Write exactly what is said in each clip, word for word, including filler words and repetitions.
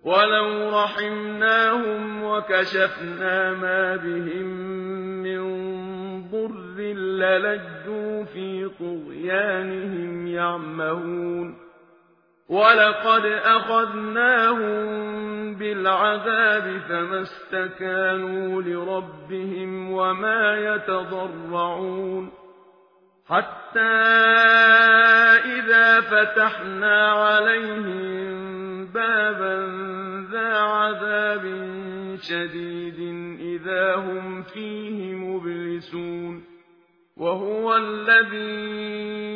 ولو رحمناهم وكشفنا ما بهم من ضر للجوا في طغيانهم يعمهون ولقد أخذناهم بالعذاب فما استكانوا لربهم وما يتضرعون حتى إذا فتحنا عليهم بابا ذا عذاب شديد إذا هم فيه مبلسون وهو الذي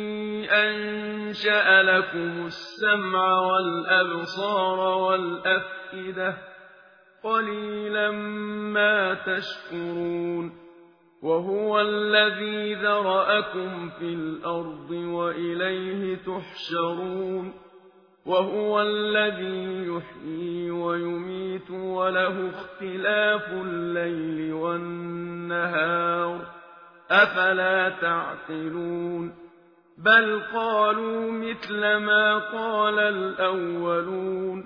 أنشأ لكم السمع والأبصار والأفئدة قليلا ما تشكرون وهو الذي ذرأكم في الأرض وإليه تحشرون وهو الذي يحيي ويميت وله اختلاف الليل والنهار أفلا تعقلون بل قالوا مثل ما قال الأولون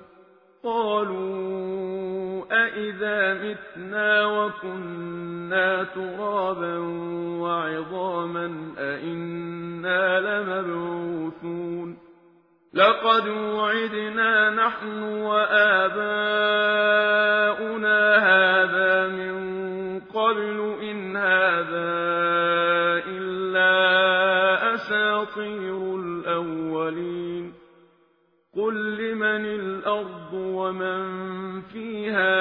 قالوا أئذا متنا وكنا ترابا وعظاما أئنا لمبعوثون لقد وعدنا نحن وآباؤنا هذا من قبل إن هذا إلا أساطير الأولين قل لمن الأرض ومن فيها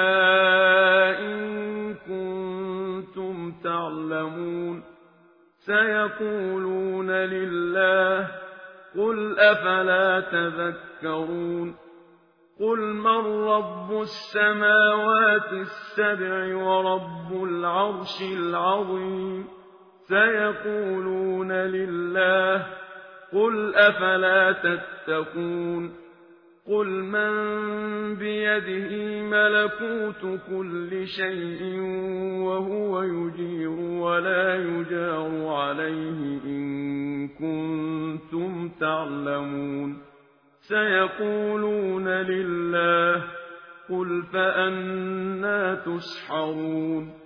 إن كنتم تعلمون سيقولون لله قل أفلا تذكرون قل من رب السماوات السبع ورب العرش العظيم سيقولون لله قل أفلا تتقون قل من بيده ملكوت كل شيء وهو يجير ولا يجار عليه إن كنتم تعلمون سيقولون لله قل فأنى تسحرون